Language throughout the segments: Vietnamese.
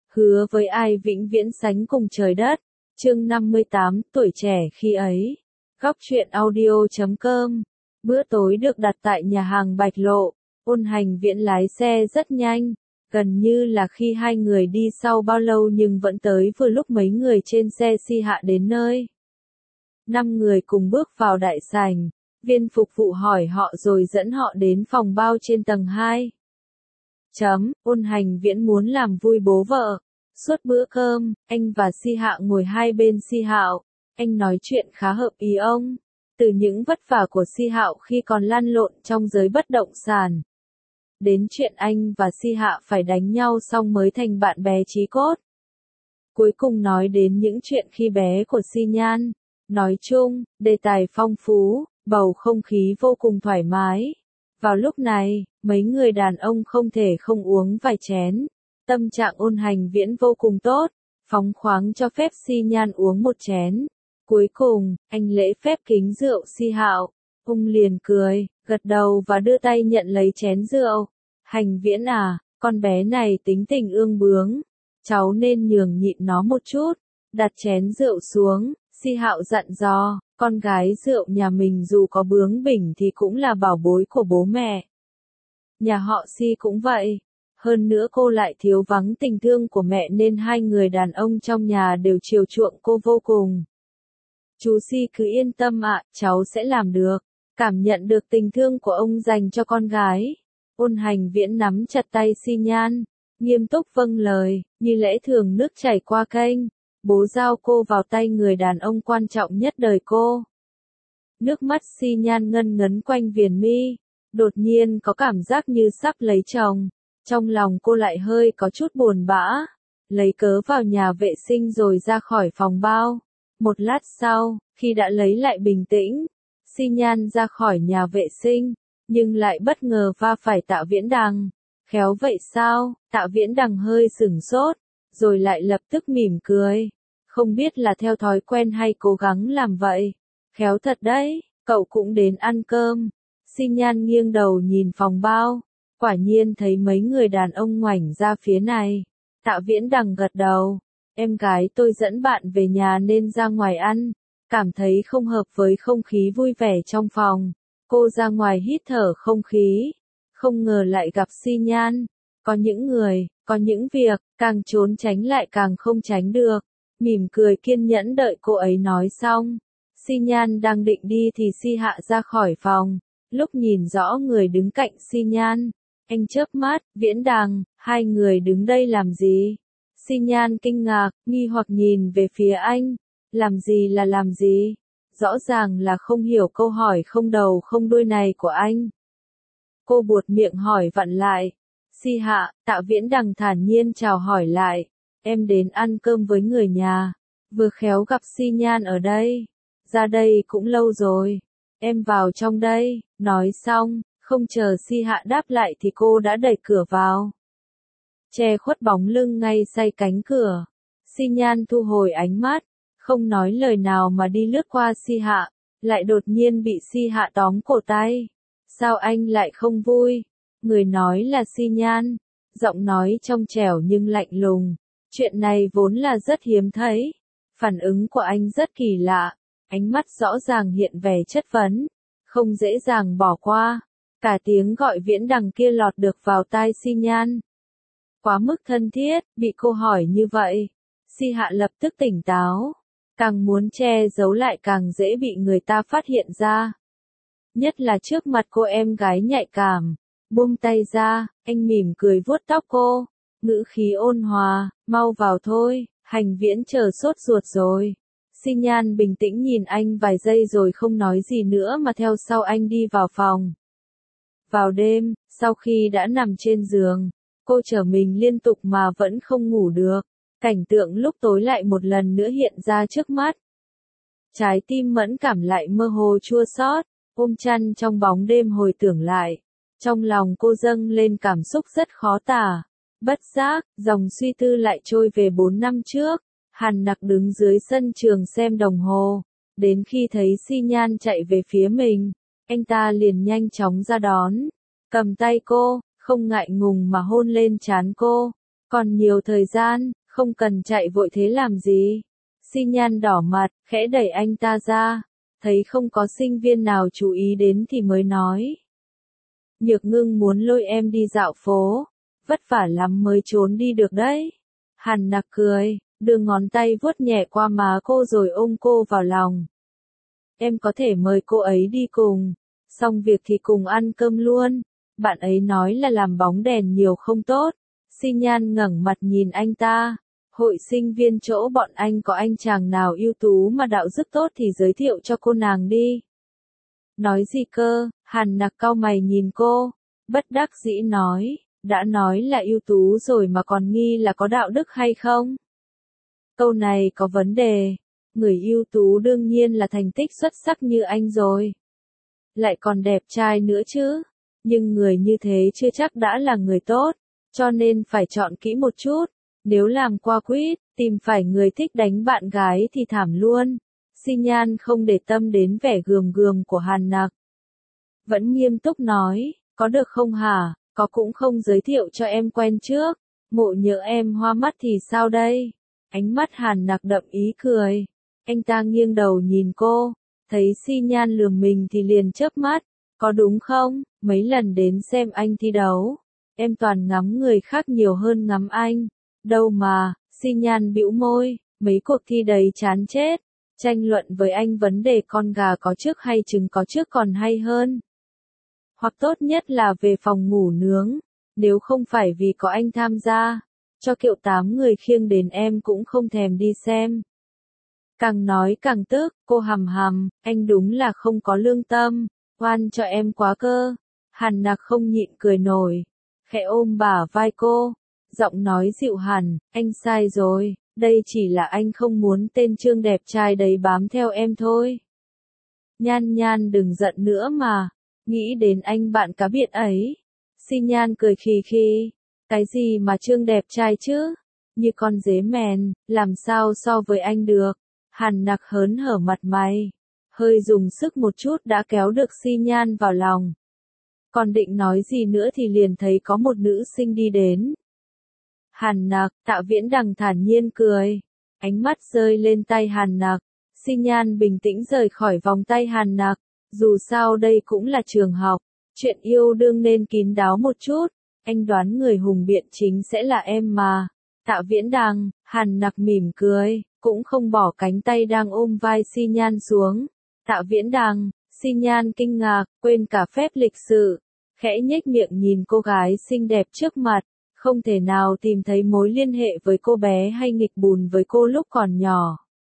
hứa với ai vĩnh viễn sánh cùng trời đất. Chương 58, tuổi trẻ khi ấy. Góc truyện audio.com. Bữa tối được đặt tại nhà hàng Bạch Lộ. Ôn Hành Viễn lái xe rất nhanh, gần như là khi hai người đi sau bao lâu nhưng vẫn tới vừa lúc mấy người trên xe Si Hạ đến nơi. 5 người cùng bước vào đại sảnh, viên phục vụ hỏi họ rồi dẫn họ đến phòng bao trên tầng 2. Ôn Hành Viễn muốn làm vui bố vợ. Suốt bữa cơm, anh và Si Hạ ngồi hai bên Si Hạo. Anh nói chuyện khá hợp ý ông. Từ những vất vả của Si Hạo khi còn lăn lộn trong giới bất động sản, đến chuyện anh và Si Hạ phải đánh nhau xong mới thành bạn bè chí cốt. Cuối cùng nói đến những chuyện khi bé của Si Nhan. Nói chung, đề tài phong phú, bầu không khí vô cùng thoải mái. Vào lúc này, mấy người đàn ông không thể không uống vài chén. Tâm trạng Ôn Hành Viễn vô cùng tốt, phóng khoáng cho phép Si Nhan uống một chén. Cuối cùng, anh lễ phép kính rượu Si Hạo. Ông liền cười, gật đầu và đưa tay nhận lấy chén rượu. Hành Viễn à, con bé này tính tình ương bướng. Cháu nên nhường nhịn nó một chút. Đặt chén rượu xuống, Si Hạo dặn dò, con gái rượu nhà mình dù có bướng bỉnh thì cũng là bảo bối của bố mẹ. Nhà họ Si cũng vậy. Hơn nữa cô lại thiếu vắng tình thương của mẹ nên hai người đàn ông trong nhà đều chiều chuộng cô vô cùng. Chú Si cứ yên tâm ạ, cháu sẽ làm được. Cảm nhận được tình thương của ông dành cho con gái. Ôn Hành Viễn nắm chặt tay Si Nhan, nghiêm túc vâng lời, như lẽ thường nước chảy qua kênh. Bố giao cô vào tay người đàn ông quan trọng nhất đời cô. Nước mắt Si Nhan ngân ngấn quanh viền mi, đột nhiên có cảm giác như sắp lấy chồng. Trong lòng cô lại hơi có chút buồn bã, lấy cớ vào nhà vệ sinh rồi ra khỏi phòng bao. Một lát sau, khi đã lấy lại bình tĩnh, Si Nhan ra khỏi nhà vệ sinh, nhưng lại bất ngờ va phải Tạ Viễn Đằng. Khéo vậy sao? Tạ Viễn Đằng hơi sửng sốt, rồi lại lập tức mỉm cười. Không biết là theo thói quen hay cố gắng làm vậy. Khéo thật đấy, cậu cũng đến ăn cơm. Si Nhan nghiêng đầu nhìn phòng bao. Quả nhiên thấy mấy người đàn ông ngoảnh ra phía này. Tạ Viễn Đằng gật đầu. Em gái tôi dẫn bạn về nhà nên ra ngoài ăn. Cảm thấy không hợp với không khí vui vẻ trong phòng. Cô ra ngoài hít thở không khí. Không ngờ lại gặp Si Nhan. Có những người, có những việc, càng trốn tránh lại càng không tránh được. Mỉm cười kiên nhẫn đợi cô ấy nói xong. Si Nhan đang định đi thì Si Hạ ra khỏi phòng. Lúc nhìn rõ người đứng cạnh Si Nhan, anh chớp mắt, Viễn Đằng, hai người đứng đây làm gì? Si Nhan kinh ngạc, nghi hoặc nhìn về phía anh. Làm gì là làm gì? Rõ ràng là không hiểu câu hỏi không đầu không đuôi này của anh. Cô buột miệng hỏi vặn lại. Si Hạ, Tạ Viễn Đằng thản nhiên chào hỏi lại. Em đến ăn cơm với người nhà. Vừa khéo gặp Si Nhan ở đây. Ra đây cũng lâu rồi. Em vào trong đây. Nói xong, không chờ Si Hạ đáp lại thì cô đã đẩy cửa vào. Che khuất bóng lưng ngay say cánh cửa. Si Nhan thu hồi ánh mắt, không nói lời nào mà đi lướt qua Si Hạ, lại đột nhiên bị Si Hạ tóm cổ tay. Sao anh lại không vui? Người nói là Si Nhan, giọng nói trong trẻo nhưng lạnh lùng. Chuyện này vốn là rất hiếm thấy. Phản ứng của anh rất kỳ lạ, ánh mắt rõ ràng hiện vẻ chất vấn, không dễ dàng bỏ qua. Cả tiếng gọi Viễn Đằng kia lọt được vào tai Si Nhan. Quá mức thân thiết, bị cô hỏi như vậy. Si Hạ lập tức tỉnh táo. Càng muốn che giấu lại càng dễ bị người ta phát hiện ra. Nhất là trước mặt cô em gái nhạy cảm. Buông tay ra, anh mỉm cười vuốt tóc cô. Ngữ khí ôn hòa, mau vào thôi, Hành Viễn chờ sốt ruột rồi. Si Nhan bình tĩnh nhìn anh vài giây rồi không nói gì nữa mà theo sau anh đi vào phòng. Vào đêm, sau khi đã nằm trên giường, cô trở mình liên tục mà vẫn không ngủ được. Cảnh tượng lúc tối lại một lần nữa hiện ra trước mắt. Trái tim mẫn cảm lại mơ hồ chua xót, ôm chăn trong bóng đêm hồi tưởng lại. Trong lòng cô dâng lên cảm xúc rất khó tả. Bất giác, dòng suy tư lại trôi về 4 năm trước. Hàn Nặc đứng dưới sân trường xem đồng hồ. Đến khi thấy Si Nhan chạy về phía mình, anh ta liền nhanh chóng ra đón. Cầm tay cô, không ngại ngùng mà hôn lên trán cô. Còn nhiều thời gian, Không cần chạy vội thế làm gì. Xi Nhan đỏ mặt, khẽ đẩy anh ta ra. Thấy không có sinh viên nào chú ý đến thì mới nói. Nhược Ngưng muốn lôi em đi dạo phố. Vất vả lắm mới trốn đi được đấy. Hàn Nặc cười, đưa ngón tay vuốt nhẹ qua má cô rồi ôm cô vào lòng. Em có thể mời cô ấy đi cùng. Xong việc thì cùng ăn cơm luôn. Bạn ấy nói là làm bóng đèn nhiều không tốt. Xi Nhan ngẩng mặt nhìn anh ta. Hội sinh viên chỗ bọn anh có anh chàng nào ưu tú mà đạo đức tốt thì giới thiệu cho cô nàng đi. Nói gì cơ? Hàn Nặc cau mày nhìn cô. Bất đắc dĩ nói. Đã nói là ưu tú rồi mà còn nghi là có đạo đức hay không? Câu này có vấn đề. Người ưu tú đương nhiên là thành tích xuất sắc như anh rồi. Lại còn đẹp trai nữa chứ. Nhưng người như thế chưa chắc đã là người tốt. Cho nên phải chọn kỹ một chút. Nếu làm qua quýt, tìm phải người thích đánh bạn gái thì thảm luôn. Xi Nhan không để tâm đến vẻ gườm gườm của Hàn Nặc. Vẫn nghiêm túc nói, có được không hả? Có cũng không giới thiệu cho em quen trước. Mộ nhỡ em hoa mắt thì sao đây? Ánh mắt Hàn Nặc đậm ý cười. Anh ta nghiêng đầu nhìn cô. Thấy Xi Nhan lườm mình thì liền chớp mắt. Có đúng không? Mấy lần đến xem anh thi đấu. Em toàn ngắm người khác nhiều hơn ngắm anh. Đâu mà, Xi Nhan bĩu môi. Mấy cuộc thi đầy chán chết. Tranh luận với anh vấn đề con gà có trước hay trứng có trước còn hay hơn. Hoặc tốt nhất là về phòng ngủ nướng. Nếu không phải vì có anh tham gia, cho kiệu 8 người khiêng đến em cũng không thèm đi xem. Càng nói càng tức, cô hầm hầm, anh đúng là không có lương tâm, oan cho em quá cơ. Hàn Nặc không nhịn cười nổi, khẽ ôm bả vai cô, giọng nói dịu hẳn, anh sai rồi, đây chỉ là anh không muốn tên Trương đẹp trai đấy bám theo em thôi. Nhan Nhan đừng giận nữa mà. Nghĩ đến anh bạn cá biệt ấy. Xi Nhan cười khì khì. Cái gì mà Trương đẹp trai chứ? Như con dế mèn, làm sao so với anh được? Hàn Nặc hớn hở mặt mày. Hơi dùng sức một chút đã kéo được Xi Nhan vào lòng. Còn định nói gì nữa thì liền thấy có một nữ sinh đi đến. Hàn Nặc, Tạ Viễn Đằng thản nhiên cười. Ánh mắt rơi lên tay Hàn Nặc. Xi Nhan bình tĩnh rời khỏi vòng tay Hàn Nặc. Dù sao đây cũng là trường học, chuyện yêu đương nên kín đáo một chút, anh đoán người hùng biện chính sẽ là em mà. Tạ Viễn Đằng, Hàn Nặc mỉm cười, cũng không bỏ cánh tay đang ôm vai Xi Nhan xuống. Tạ Viễn Đằng, Xi Nhan kinh ngạc, quên cả phép lịch sự, khẽ nhếch miệng nhìn cô gái xinh đẹp trước mặt, không thể nào tìm thấy mối liên hệ với cô bé hay nghịch bùn với cô lúc còn nhỏ.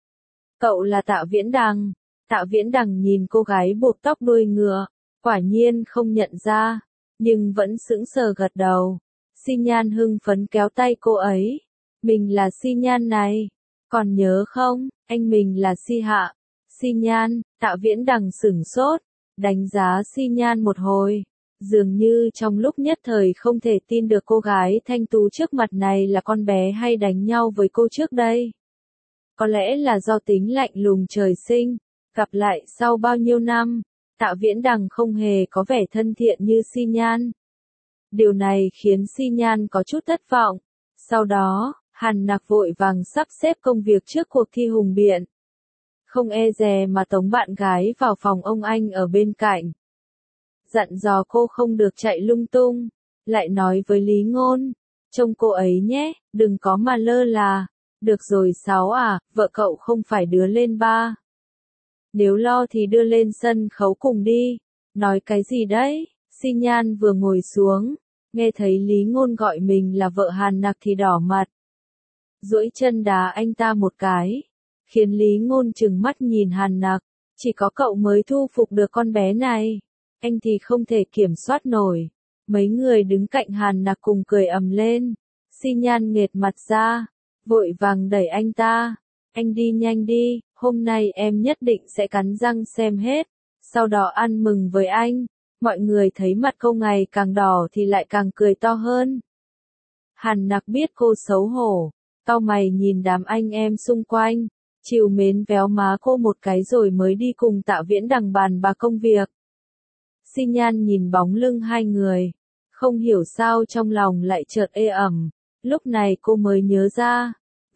Cậu là Tạ Viễn Đằng. Tạ Viễn Đằng nhìn cô gái buộc tóc đuôi ngựa, quả nhiên không nhận ra, nhưng vẫn sững sờ gật đầu. Xi Nhan hưng phấn kéo tay cô ấy. Mình là Xi Nhan này, còn nhớ không, anh mình là Xi Hạ. Xi Nhan, Tạ Viễn Đằng sửng sốt, đánh giá Xi Nhan một hồi. Dường như trong lúc nhất thời không thể tin được cô gái thanh tú trước mặt này là con bé hay đánh nhau với cô trước đây. Có lẽ là do tính lạnh lùng trời sinh. Gặp lại sau bao nhiêu năm, Tạ Viễn Đằng không hề có vẻ thân thiện như Xi Nhan. Điều này khiến Xi Nhan có chút thất vọng. Sau đó, Hàn Nặc vội vàng sắp xếp công việc trước cuộc thi hùng biện. Không e dè mà tống bạn gái vào phòng ông anh ở bên cạnh. Dặn dò cô không được chạy lung tung, lại nói với Lý Ngôn, trông cô ấy nhé, đừng có mà lơ là. Được rồi Sáu à, vợ cậu không phải đứa lên ba. Nếu lo thì đưa lên sân khấu cùng đi. Nói cái gì đấy? Xi Nhan vừa ngồi xuống, nghe thấy Lý Ngôn gọi mình là vợ Hàn Nặc thì đỏ mặt. Duỗi chân đá anh ta một cái, khiến Lý Ngôn trừng mắt nhìn Hàn Nặc. Chỉ có cậu mới thu phục được con bé này. Anh thì không thể kiểm soát nổi. Mấy người đứng cạnh Hàn Nặc cùng cười ầm lên. Xi Nhan nghệt mặt ra, vội vàng đẩy anh ta. Anh đi nhanh đi, hôm nay em nhất định sẽ cắn răng xem hết, sau đó ăn mừng với anh. Mọi người thấy mặt cô ngày càng đỏ thì lại càng cười to hơn. Hàn Nặc biết cô xấu hổ, cau mày nhìn đám anh em xung quanh, trìu mến véo má cô một cái rồi mới đi cùng Tạ Viễn Đằng bàn bạc công việc. Xi Nhan nhìn bóng lưng hai người, không hiểu sao trong lòng lại chợt ê ẩm. Lúc này cô mới nhớ ra,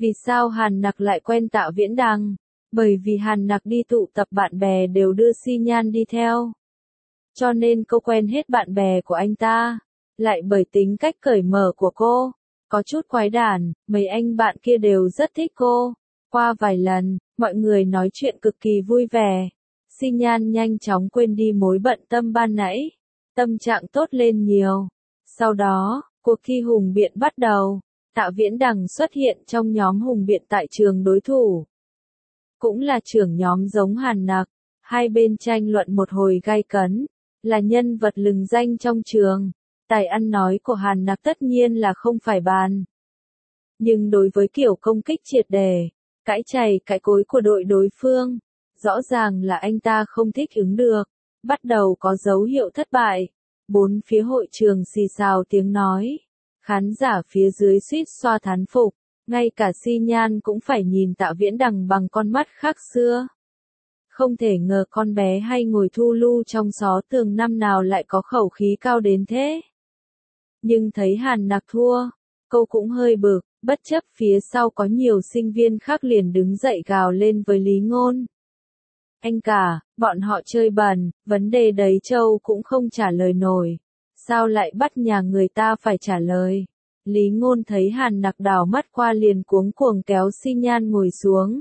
Vì sao Hàn Nặc lại quen Tạ Viễn Đằng? Bởi vì Hàn Nặc đi tụ tập bạn bè đều đưa Xi Nhan đi theo. Cho nên cô quen hết bạn bè của anh ta. Lại bởi tính cách cởi mở của cô, có chút quái đản, mấy anh bạn kia đều rất thích cô. Qua vài lần, mọi người nói chuyện cực kỳ vui vẻ. Xi Nhan nhanh chóng quên đi mối bận tâm ban nãy. Tâm trạng tốt lên nhiều. Sau đó, cuộc thi hùng biện bắt đầu. Tạ Viễn Đằng xuất hiện trong nhóm hùng biện tại trường đối thủ. Cũng là trưởng nhóm giống Hàn Nặc. Hai bên tranh luận một hồi gay cấn. Là nhân vật lừng danh trong trường. Tài ăn nói của Hàn Nặc tất nhiên là không phải bàn. Nhưng đối với kiểu công kích triệt đề, cãi chày cãi cối của đội đối phương, rõ ràng là anh ta không thích ứng được. Bắt đầu có dấu hiệu thất bại. Bốn phía hội trường xì xào tiếng nói. Khán giả phía dưới suýt xoa thán phục. Ngay cả Xi Nhan cũng phải nhìn Tạ Viễn Đằng bằng con mắt khác xưa. Không thể ngờ con bé hay ngồi thu lu trong xó tường năm nào lại có khẩu khí cao đến thế. Nhưng thấy Hàn Nặc thua, cô cũng hơi bực, bất chấp phía sau có nhiều sinh viên khác liền đứng dậy gào lên với Lý Ngôn. Anh cả, bọn họ chơi bẩn, vấn đề đấy Châu cũng không trả lời nổi. Sao lại bắt nhà người ta phải trả lời? Lý Ngôn thấy Hàn Nặc đảo mắt qua liền cuống cuồng kéo Xi Nhan ngồi xuống.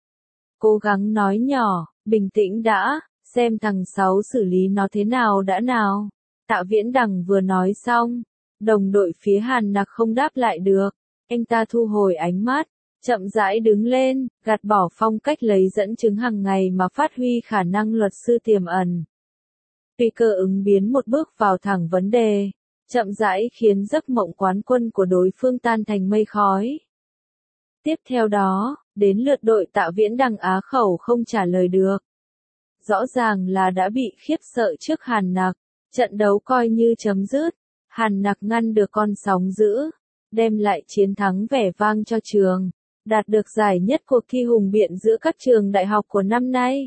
Cố gắng nói nhỏ, bình tĩnh đã, xem thằng Sáu xử lý nó thế nào đã nào. Tạ Viễn Đằng vừa nói xong, đồng đội phía Hàn Nặc không đáp lại được. Anh ta thu hồi ánh mắt, chậm rãi đứng lên, gạt bỏ phong cách lấy dẫn chứng hàng ngày mà phát huy khả năng luật sư tiềm ẩn. Tùy cơ ứng biến một bước vào thẳng vấn đề, chậm rãi khiến giấc mộng quán quân của đối phương tan thành mây khói. Tiếp theo đó, đến lượt đội Tạ Viễn Đằng á khẩu không trả lời được. Rõ ràng là đã bị khiếp sợ trước Hàn Nặc, trận đấu coi như chấm dứt. Hàn Nặc ngăn được con sóng dữ, đem lại chiến thắng vẻ vang cho trường, đạt được giải nhất cuộc thi hùng biện giữa các trường đại học của năm nay.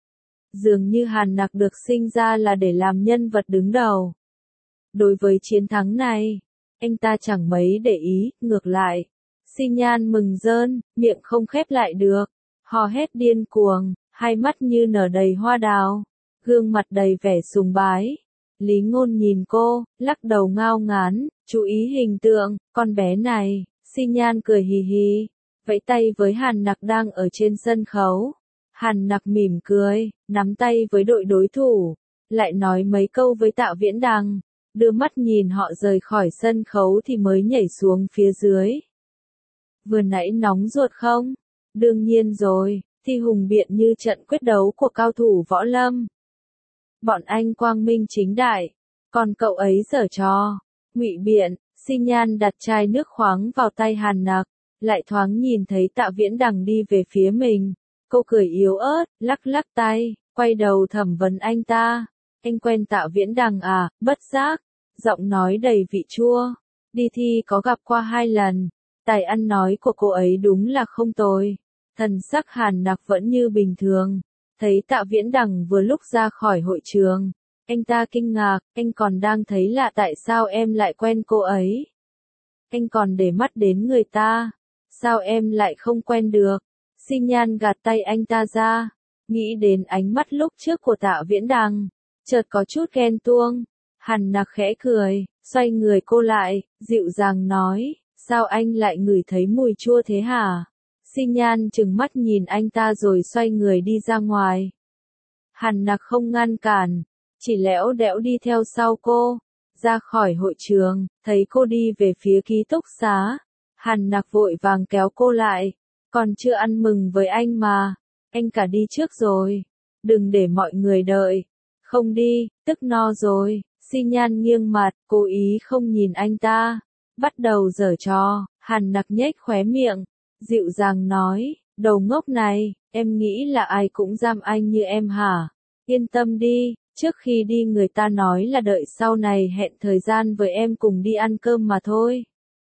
Dường như Hàn Nặc được sinh ra là để làm nhân vật đứng đầu. Đối với chiến thắng này, anh ta chẳng mấy để ý, ngược lại. Xi Nhan mừng rơn, miệng không khép lại được, hò hét điên cuồng, hai mắt như nở đầy hoa đào, gương mặt đầy vẻ sùng bái. Lý Ngôn nhìn cô, lắc đầu ngao ngán, chú ý hình tượng, con bé này. Xi Nhan cười hì hì, vẫy tay với Hàn Nặc đang ở trên sân khấu. Hàn Nặc mỉm cười, nắm tay với đội đối thủ, lại nói mấy câu với Tạ Viễn Đằng, đưa mắt nhìn họ rời khỏi sân khấu thì mới nhảy xuống phía dưới. Vừa nãy nóng ruột không? Đương nhiên rồi, thi hùng biện như trận quyết đấu của cao thủ võ lâm. Bọn anh quang minh chính đại, còn cậu ấy giở trò, ngụy biện. Xi Nhan đặt chai nước khoáng vào tay Hàn Nặc, lại thoáng nhìn thấy Tạ Viễn Đằng đi về phía mình. Cô cười yếu ớt, lắc lắc tay, quay đầu thẩm vấn anh ta. Anh quen Tạ Viễn Đằng à? Bất giác, giọng nói đầy vị chua. Đi thi có gặp qua 2 lần. Tài ăn nói của cô ấy đúng là không tồi. Thần sắc Hàn Nặc vẫn như bình thường. Thấy Tạ Viễn Đằng vừa lúc ra khỏi hội trường, anh ta kinh ngạc, anh còn đang thấy lạ tại sao em lại quen cô ấy. Anh còn để mắt đến người ta, sao em lại không quen được. Xi Nhan gạt tay anh ta ra, nghĩ đến ánh mắt lúc trước của Tạ Viễn Đằng, chợt có chút ghen tuông. Hàn Nặc khẽ cười, xoay người cô lại, dịu dàng nói, sao anh lại ngửi thấy mùi chua thế hả? Xi Nhan trừng mắt nhìn anh ta rồi xoay người đi ra ngoài. Hàn Nặc không ngăn cản, chỉ lẽo đẽo đi theo sau cô, ra khỏi hội trường, thấy cô đi về phía ký túc xá. Hàn Nặc vội vàng kéo cô lại, còn chưa ăn mừng với anh mà, anh cả đi trước rồi, đừng để mọi người đợi. Không đi, tức no rồi. Xi Nhan nghiêng mặt, cố ý không nhìn anh ta, bắt đầu giở trò. Hàn Nặc nhếch khóe miệng, dịu dàng nói, đồ ngốc này, em nghĩ là ai cũng giam anh như em hả? Yên tâm đi, trước khi đi người ta nói là đợi sau này hẹn thời gian với em cùng đi ăn cơm mà thôi.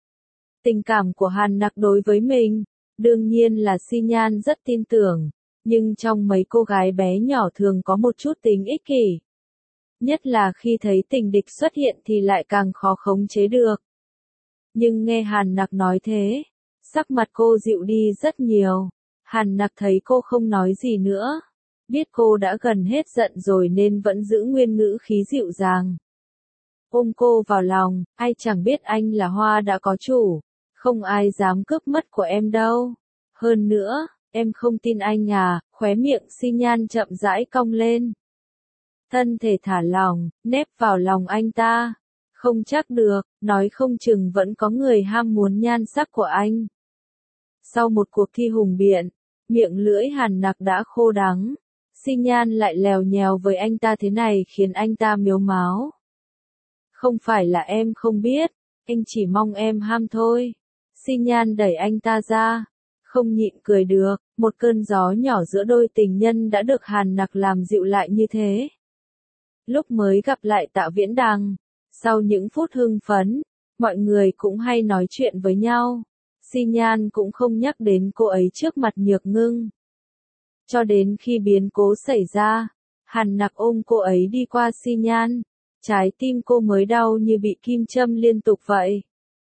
Tình cảm của Hàn Nặc đối với mình, đương nhiên là Xi Nhan rất tin tưởng, nhưng trong mấy cô gái bé nhỏ thường có một chút tính ích kỷ. Nhất là khi thấy tình địch xuất hiện thì lại càng khó khống chế được. Nhưng nghe Hàn Nặc nói thế, Sắc mặt cô dịu đi rất nhiều. Hàn Nặc thấy cô không nói gì nữa. Biết cô đã gần hết giận rồi nên vẫn giữ nguyên ngữ khí dịu dàng. Ôm cô vào lòng, ai chẳng biết anh là Hoa đã có chủ. Không ai dám cướp mất của em đâu. Hơn nữa, em không tin anh à, khóe miệng Xi Nhan chậm rãi cong lên. Thân thể thả lỏng, nép vào lòng anh ta. Không chắc được, nói không chừng vẫn có người ham muốn nhan sắc của anh. Sau một cuộc thi hùng biện, miệng lưỡi Hàn Nặc đã khô đắng. Xi Nhan lại lèo nhèo với anh ta thế này khiến anh ta mếu máo. Không phải là em không biết, anh chỉ mong em ham thôi. Xi Nhan đẩy anh ta ra, không nhịn cười được, một cơn gió nhỏ giữa đôi tình nhân đã được Hàn Nặc làm dịu lại như thế. Lúc mới gặp lại Tạ Viễn Đằng, sau những phút hưng phấn, mọi người cũng hay nói chuyện với nhau. Xi Nhan cũng không nhắc đến cô ấy trước mặt Nhược Ngưng. Cho đến khi biến cố xảy ra, Hàn Nặc ôm cô ấy đi qua Xi Nhan, trái tim cô mới đau như bị kim châm liên tục vậy.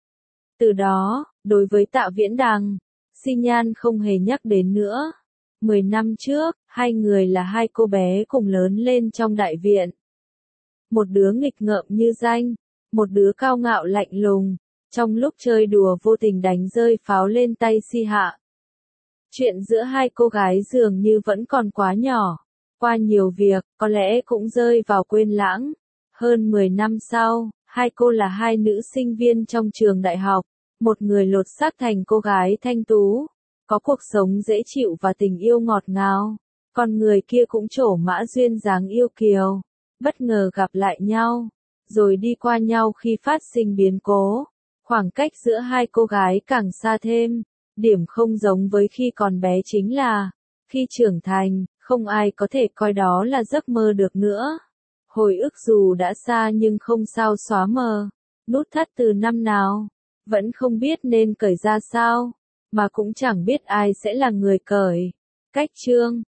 Từ đó, đối với Tạ Viễn Đằng, Xi Nhan không hề nhắc đến nữa. 10 năm trước, hai người là hai cô bé cùng lớn lên trong đại viện. Một đứa nghịch ngợm như danh, một đứa cao ngạo lạnh lùng, trong lúc chơi đùa vô tình đánh rơi pháo lên tay Si Hạ. Chuyện giữa hai cô gái dường như vẫn còn quá nhỏ, qua nhiều việc, có lẽ cũng rơi vào quên lãng. Hơn 10 năm sau, hai cô là hai nữ sinh viên trong trường đại học, một người lột xác thành cô gái thanh tú, có cuộc sống dễ chịu và tình yêu ngọt ngào, còn người kia cũng trổ mã duyên dáng yêu kiều, bất ngờ gặp lại nhau, rồi đi qua nhau khi phát sinh biến cố. Khoảng cách giữa hai cô gái càng xa thêm, điểm không giống với khi còn bé chính là, khi trưởng thành, không ai có thể coi đó là giấc mơ được nữa. Hồi ức dù đã xa nhưng không sao xóa mờ, nút thắt từ năm nào, vẫn không biết nên cởi ra sao, mà cũng chẳng biết ai sẽ là người cởi. Cách chương